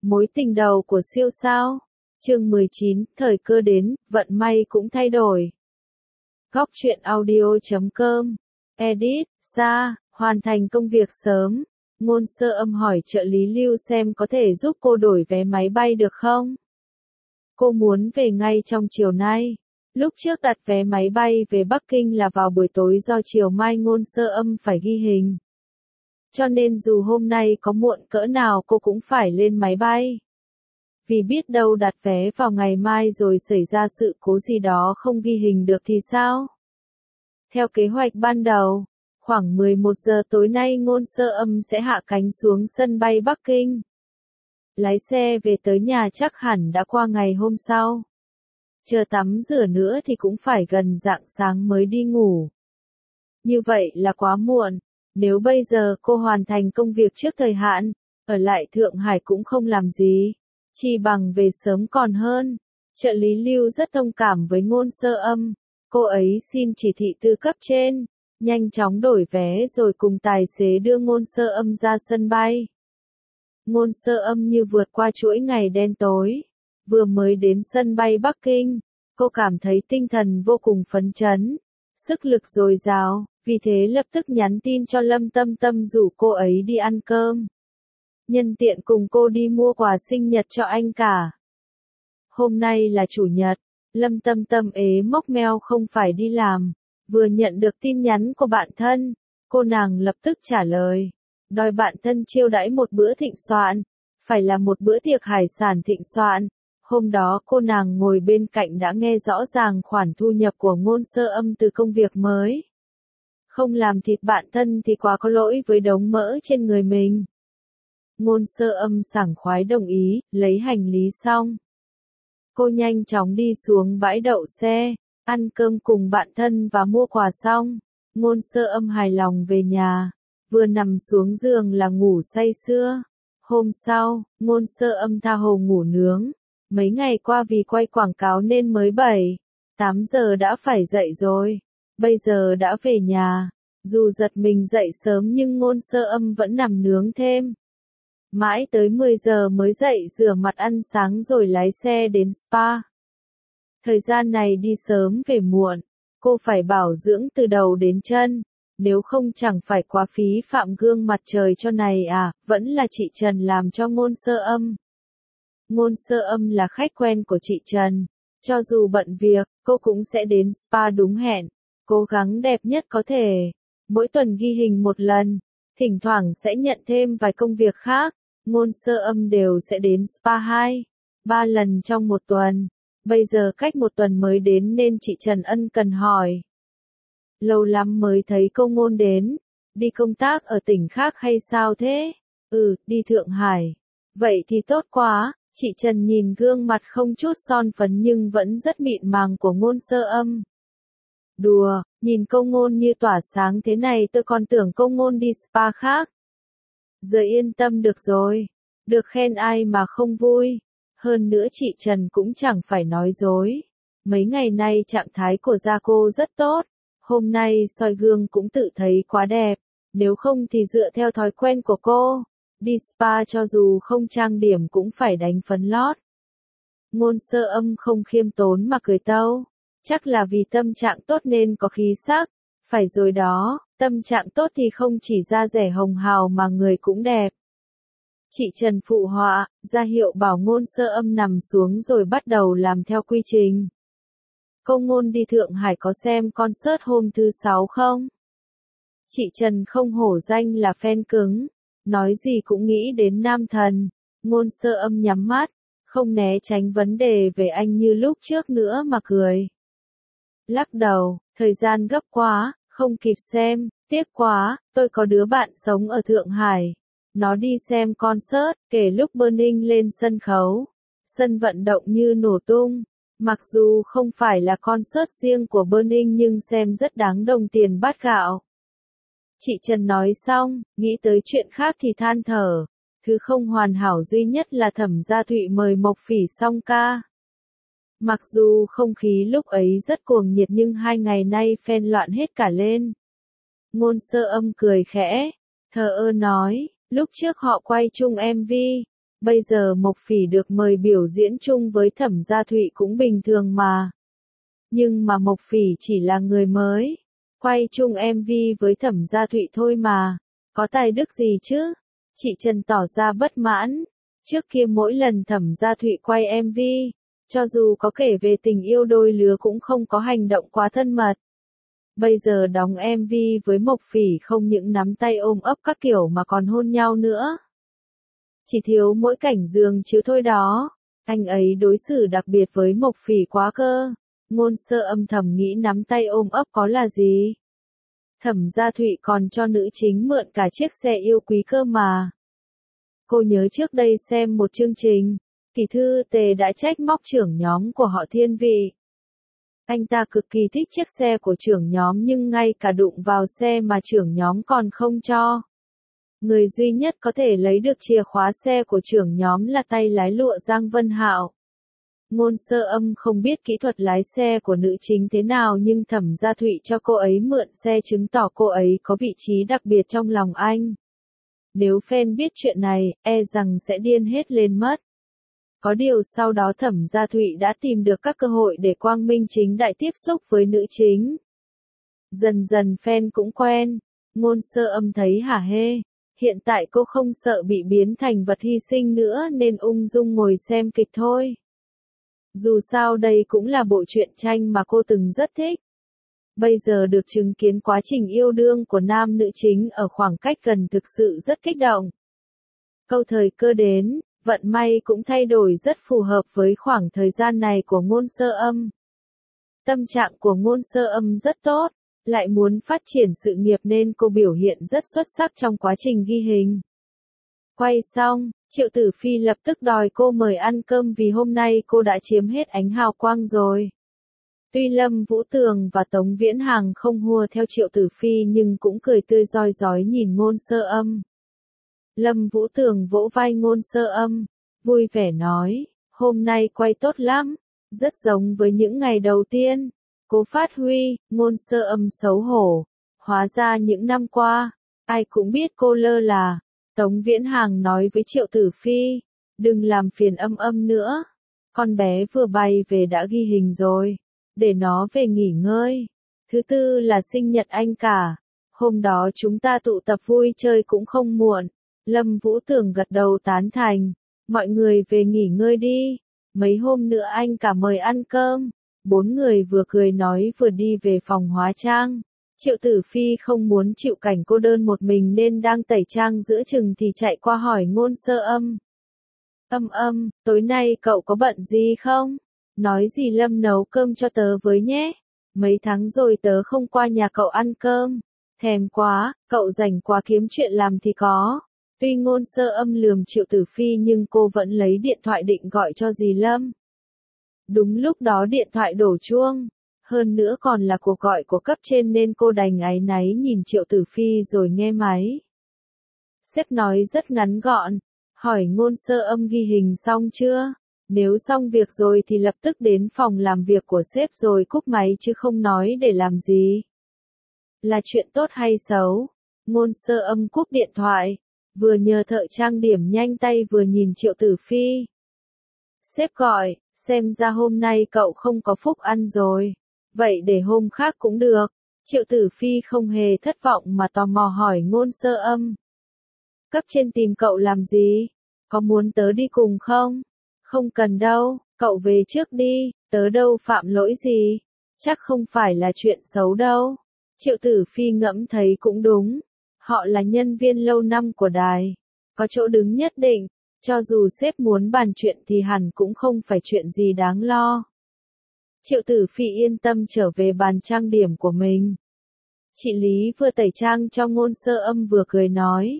Mối tình đầu của siêu sao. Chương 19, thời cơ đến, vận may cũng thay đổi. Góc truyện audio.com. Edit, ra, hoàn thành công việc sớm. Ngôn Sơ Âm hỏi trợ lý Lưu xem có thể giúp cô đổi vé máy bay được không? Cô muốn về ngay trong chiều nay. Lúc trước đặt vé máy bay về Bắc Kinh là vào buổi tối do chiều mai Ngôn Sơ Âm phải ghi hình. Cho nên dù hôm nay có muộn cỡ nào cô cũng phải lên máy bay. Vì biết đâu đặt vé vào ngày mai rồi xảy ra sự cố gì đó không ghi hình được thì sao? Theo kế hoạch ban đầu, khoảng 11 giờ tối nay Ngôn Sơ Âm sẽ hạ cánh xuống sân bay Bắc Kinh. Lái xe về tới nhà chắc hẳn đã qua ngày hôm sau. Chờ tắm rửa nữa thì cũng phải gần rạng sáng mới đi ngủ. Như vậy là quá muộn. Nếu bây giờ cô hoàn thành công việc trước thời hạn, ở lại Thượng Hải cũng không làm gì, chỉ bằng về sớm còn hơn. Trợ lý Lưu rất thông cảm với Ngôn Sơ Âm, cô ấy xin chỉ thị từ cấp trên, nhanh chóng đổi vé rồi cùng tài xế đưa Ngôn Sơ Âm ra sân bay. Ngôn Sơ Âm như vượt qua chuỗi ngày đen tối, vừa mới đến sân bay Bắc Kinh, cô cảm thấy tinh thần vô cùng phấn chấn, sức lực dồi dào. Vì thế lập tức nhắn tin cho Lâm Tâm Tâm rủ cô ấy đi ăn cơm. Nhân tiện cùng cô đi mua quà sinh nhật cho anh cả. Hôm nay là chủ nhật, Lâm Tâm Tâm ế mốc meo không phải đi làm. Vừa nhận được tin nhắn của bạn thân, cô nàng lập tức trả lời. Đòi bạn thân chiêu đãi một bữa thịnh soạn, phải là một bữa tiệc hải sản thịnh soạn. Hôm đó cô nàng ngồi bên cạnh đã nghe rõ ràng khoản thu nhập của Ngôn Sơ Âm từ công việc mới. Không làm thịt bạn thân thì quá có lỗi với đống mỡ trên người mình. Ngôn Sơ Âm sảng khoái đồng ý, lấy hành lý xong. Cô nhanh chóng đi xuống bãi đậu xe, ăn cơm cùng bạn thân và mua quà xong. Ngôn Sơ Âm hài lòng về nhà, vừa nằm xuống giường là ngủ say sưa. Hôm sau, Ngôn Sơ Âm tha hồ ngủ nướng. Mấy ngày qua vì quay quảng cáo nên mới 7-8 giờ đã phải dậy rồi. Bây giờ đã về nhà, dù giật mình dậy sớm nhưng Ngôn Sơ Âm vẫn nằm nướng thêm. Mãi tới 10 giờ mới dậy rửa mặt ăn sáng rồi lái xe đến spa. Thời gian này đi sớm về muộn, cô phải bảo dưỡng từ đầu đến chân, nếu không chẳng phải quá phí phạm gương mặt trời cho này à, vẫn là chị Trần làm cho Ngôn Sơ Âm. Ngôn Sơ Âm là khách quen của chị Trần, cho dù bận việc, cô cũng sẽ đến spa đúng hẹn. Cố gắng đẹp nhất có thể. Mỗi tuần ghi hình một lần, thỉnh thoảng sẽ nhận thêm vài công việc khác. Ngôn Sơ Âm đều sẽ đến spa 2-3 lần trong một tuần. Bây giờ cách một tuần mới đến nên chị Trần ân cần hỏi. Lâu lắm mới thấy cô Ngôn đến. Đi công tác ở tỉnh khác hay sao thế? Đi Thượng Hải. Vậy thì tốt quá. Chị Trần nhìn gương mặt không chút son phấn nhưng vẫn rất mịn màng của Ngôn Sơ Âm. Đùa, nhìn cô Ngôn như tỏa sáng thế này tôi còn tưởng cô Ngôn đi spa khác. Giờ yên tâm được rồi, được khen ai mà không vui. Hơn nữa chị Trần cũng chẳng phải nói dối. Mấy ngày nay trạng thái của da cô rất tốt, hôm nay soi gương cũng tự thấy quá đẹp. Nếu không thì dựa theo thói quen của cô, đi spa cho dù không trang điểm cũng phải đánh phấn lót. Ngôn Sơ Âm không khiêm tốn mà cười tâu. Chắc là vì tâm trạng tốt nên có khí sắc. Phải rồi đó, tâm trạng tốt thì không chỉ da dẻ hồng hào mà người cũng đẹp. Chị Trần phụ họa, ra hiệu bảo Ngôn Sơ Âm nằm xuống rồi bắt đầu làm theo quy trình. Cô Ngôn đi Thượng Hải có xem concert hôm thứ 6 không? Chị Trần không hổ danh là fan cứng, nói gì cũng nghĩ đến nam thần. Ngôn Sơ Âm nhắm mắt, không né tránh vấn đề về anh như lúc trước nữa mà cười. Lắc đầu, thời gian gấp quá, không kịp xem, tiếc quá, tôi có đứa bạn sống ở Thượng Hải. Nó đi xem concert, kể lúc Burning lên sân khấu. Sân vận động như nổ tung. Mặc dù không phải là concert riêng của Burning nhưng xem rất đáng đồng tiền bát gạo. Chị Trần nói xong, nghĩ tới chuyện khác thì than thở. Thứ không hoàn hảo duy nhất là Thẩm Gia Thụy mời Mộc Phỉ song ca. Mặc dù không khí lúc ấy rất cuồng nhiệt nhưng 2 ngày nay fan loạn hết cả lên. Ngôn Sơ Âm cười khẽ, thờ ơ nói, lúc trước họ quay chung MV, Bây giờ Mộc Phỉ được mời biểu diễn chung với Thẩm Gia Thụy cũng bình thường mà. Nhưng mà Mộc Phỉ chỉ là người mới, quay chung MV với Thẩm Gia Thụy thôi mà, có tài đức gì chứ? Chị Trần tỏ ra bất mãn. Trước kia mỗi lần Thẩm Gia Thụy quay MV, cho dù có kể về tình yêu đôi lứa cũng không có hành động quá thân mật. Bây giờ đóng MV với Mộc Phỉ không những nắm tay ôm ấp các kiểu mà còn hôn nhau nữa. Chỉ thiếu mỗi cảnh giường chiếu thôi đó. Anh ấy đối xử đặc biệt với Mộc Phỉ quá cơ. Ngôn Sơ âm thầm nghĩ nắm tay ôm ấp có là gì. Thẩm Gia Thụy còn cho nữ chính mượn cả chiếc xe yêu quý cơ mà. Cô nhớ trước đây xem một chương trình, Kỳ Thư Tề đã trách móc trưởng nhóm của họ Thiên Vị. Anh ta cực kỳ thích chiếc xe của trưởng nhóm nhưng ngay cả đụng vào xe mà trưởng nhóm còn không cho. Người duy nhất có thể lấy được chìa khóa xe của trưởng nhóm là tay lái lụa Giang Vân Hạo. Ngôn Sơ âm không biết kỹ thuật lái xe của nữ chính thế nào nhưng Thẩm Gia Thụy cho cô ấy mượn xe chứng tỏ cô ấy có vị trí đặc biệt trong lòng anh. Nếu fan biết chuyện này, e rằng sẽ điên hết lên mất. Có điều sau đó Thẩm Gia Thụy đã tìm được các cơ hội để quang minh chính đại tiếp xúc với nữ chính. Dần dần fan cũng quen, Ngôn Sơ âm thấy hả hê. Hiện tại cô không sợ bị biến thành vật hy sinh nữa nên ung dung ngồi xem kịch thôi. Dù sao đây cũng là bộ truyện tranh mà cô từng rất thích. Bây giờ được chứng kiến quá trình yêu đương của nam nữ chính ở khoảng cách gần thực sự rất kích động. Câu thời cơ đến, vận may cũng thay đổi rất phù hợp với khoảng thời gian này của Ngôn Sơ âm. Tâm trạng của Ngôn Sơ âm rất tốt, lại muốn phát triển sự nghiệp nên cô biểu hiện rất xuất sắc trong quá trình ghi hình. Quay xong, Triệu Tử Phi lập tức đòi cô mời ăn cơm vì hôm nay cô đã chiếm hết ánh hào quang rồi. Tuy Lâm Vũ Tường và Tống Viễn Hằng không hùa theo Triệu Tử Phi nhưng cũng cười tươi rói rói nhìn Ngôn Sơ âm. Lâm Vũ Tường vỗ vai Ngôn Sơ âm, vui vẻ nói, hôm nay quay tốt lắm, rất giống với những ngày đầu tiên. Cố phát huy, Ngôn Sơ âm xấu hổ. Hóa ra những năm qua, ai cũng biết cô lơ là. Tống Viễn Hằng nói với Triệu Tử Phi, đừng làm phiền âm âm nữa. Con bé vừa bay về đã ghi hình rồi, để nó về nghỉ ngơi. Thứ tư là sinh nhật anh cả. Hôm đó chúng ta tụ tập vui chơi cũng không muộn. Lâm Vũ Tường gật đầu tán thành. Mọi người về nghỉ ngơi đi. Mấy hôm nữa anh cả mời ăn cơm. Bốn người vừa cười nói vừa đi về phòng hóa trang. Triệu Tử Phi không muốn chịu cảnh cô đơn một mình nên đang tẩy trang giữa chừng thì chạy qua hỏi Ngôn Sơ âm. Âm, tối nay cậu có bận gì không? Nói gì Lâm nấu cơm cho tớ với nhé. Mấy tháng rồi tớ không qua nhà cậu ăn cơm. Thèm quá, cậu rảnh quá kiếm chuyện làm thì có. Tuy Ngôn Sơ âm lườm Triệu Tử Phi nhưng cô vẫn lấy điện thoại định gọi cho dì Lâm. Đúng lúc đó điện thoại đổ chuông. Hơn nữa còn là cuộc gọi của cấp trên nên cô đành áy náy nhìn Triệu Tử Phi rồi nghe máy. Sếp nói rất ngắn gọn, hỏi Ngôn Sơ âm ghi hình xong chưa? Nếu xong việc rồi thì lập tức đến phòng làm việc của sếp rồi cúp máy chứ không nói để làm gì. Là chuyện tốt hay xấu? Ngôn Sơ âm cúp điện thoại, vừa nhờ thợ trang điểm nhanh tay vừa nhìn Triệu Tử Phi. Sếp gọi, xem ra hôm nay cậu không có phúc ăn rồi. Vậy để hôm khác cũng được. Triệu Tử Phi không hề thất vọng mà tò mò hỏi Ngôn Sơ âm. Cấp trên tìm cậu làm gì? Có muốn tớ đi cùng không? Không cần đâu, cậu về trước đi, tớ đâu phạm lỗi gì. Chắc không phải là chuyện xấu đâu. Triệu Tử Phi ngẫm thấy cũng đúng. Họ là nhân viên lâu năm của đài. Có chỗ đứng nhất định. Cho dù sếp muốn bàn chuyện thì hẳn cũng không phải chuyện gì đáng lo. Triệu Tử Phi yên tâm trở về bàn trang điểm của mình. Chị Lý vừa tẩy trang cho Ngôn Sơ âm vừa cười nói.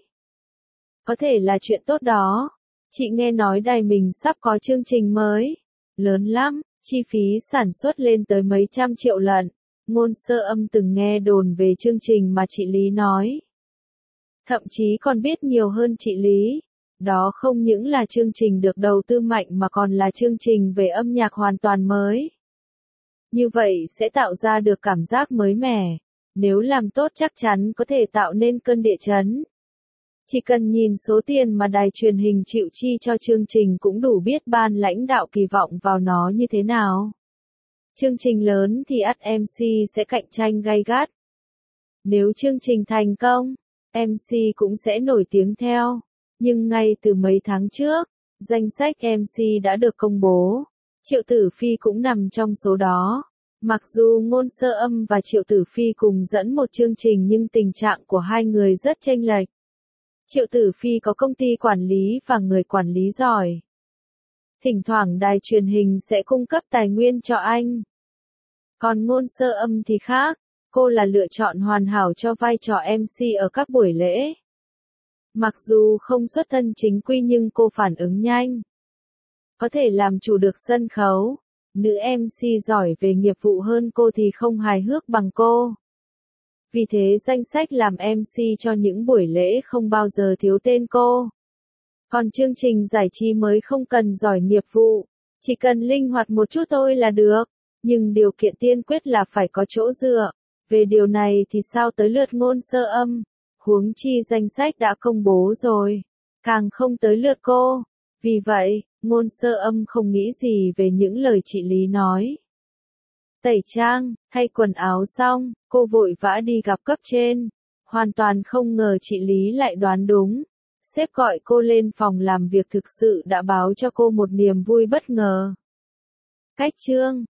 Có thể là chuyện tốt đó. Chị nghe nói đài mình sắp có chương trình mới. Lớn lắm, chi phí sản xuất lên tới mấy trăm triệu lận. Ngôn Sơ âm từng nghe đồn về chương trình mà chị Lý nói. Thậm chí còn biết nhiều hơn chị Lý. Đó không những là chương trình được đầu tư mạnh mà còn là chương trình về âm nhạc hoàn toàn mới. Như vậy sẽ tạo ra được cảm giác mới mẻ. Nếu làm tốt chắc chắn có thể tạo nên cơn địa chấn. Chỉ cần nhìn số tiền mà đài truyền hình chịu chi cho chương trình cũng đủ biết ban lãnh đạo kỳ vọng vào nó như thế nào. Chương trình lớn thì ắt MC sẽ cạnh tranh gay gắt. Nếu chương trình thành công, MC cũng sẽ nổi tiếng theo. Nhưng ngay từ mấy tháng trước, danh sách MC đã được công bố. Triệu Tử Phi cũng nằm trong số đó. Mặc dù Ngôn Sơ Âm và Triệu Tử Phi cùng dẫn một chương trình nhưng tình trạng của hai người rất chênh lệch. Triệu Tử Phi có công ty quản lý và người quản lý giỏi. Thỉnh thoảng đài truyền hình sẽ cung cấp tài nguyên cho anh. Còn Ngôn Sơ Âm thì khác, cô là lựa chọn hoàn hảo cho vai trò MC ở các buổi lễ. Mặc dù không xuất thân chính quy nhưng cô phản ứng nhanh. Có thể làm chủ được sân khấu. Nữ MC giỏi về nghiệp vụ hơn cô thì không hài hước bằng cô. Vì thế danh sách làm MC cho những buổi lễ không bao giờ thiếu tên cô. Còn chương trình giải trí mới không cần giỏi nghiệp vụ, chỉ cần linh hoạt một chút thôi là được. Nhưng điều kiện tiên quyết là phải có chỗ dựa. Về điều này thì sao tới lượt Ngôn Sơ Âm? Huống chi danh sách đã công bố rồi. Càng không tới lượt cô. Vì vậy, Ngôn Sơ Âm không nghĩ gì về những lời chị Lý nói. Tẩy trang, thay quần áo xong, cô vội vã đi gặp cấp trên. Hoàn toàn không ngờ chị Lý lại đoán đúng. Sếp gọi cô lên phòng làm việc thực sự đã báo cho cô một niềm vui bất ngờ. Cách chương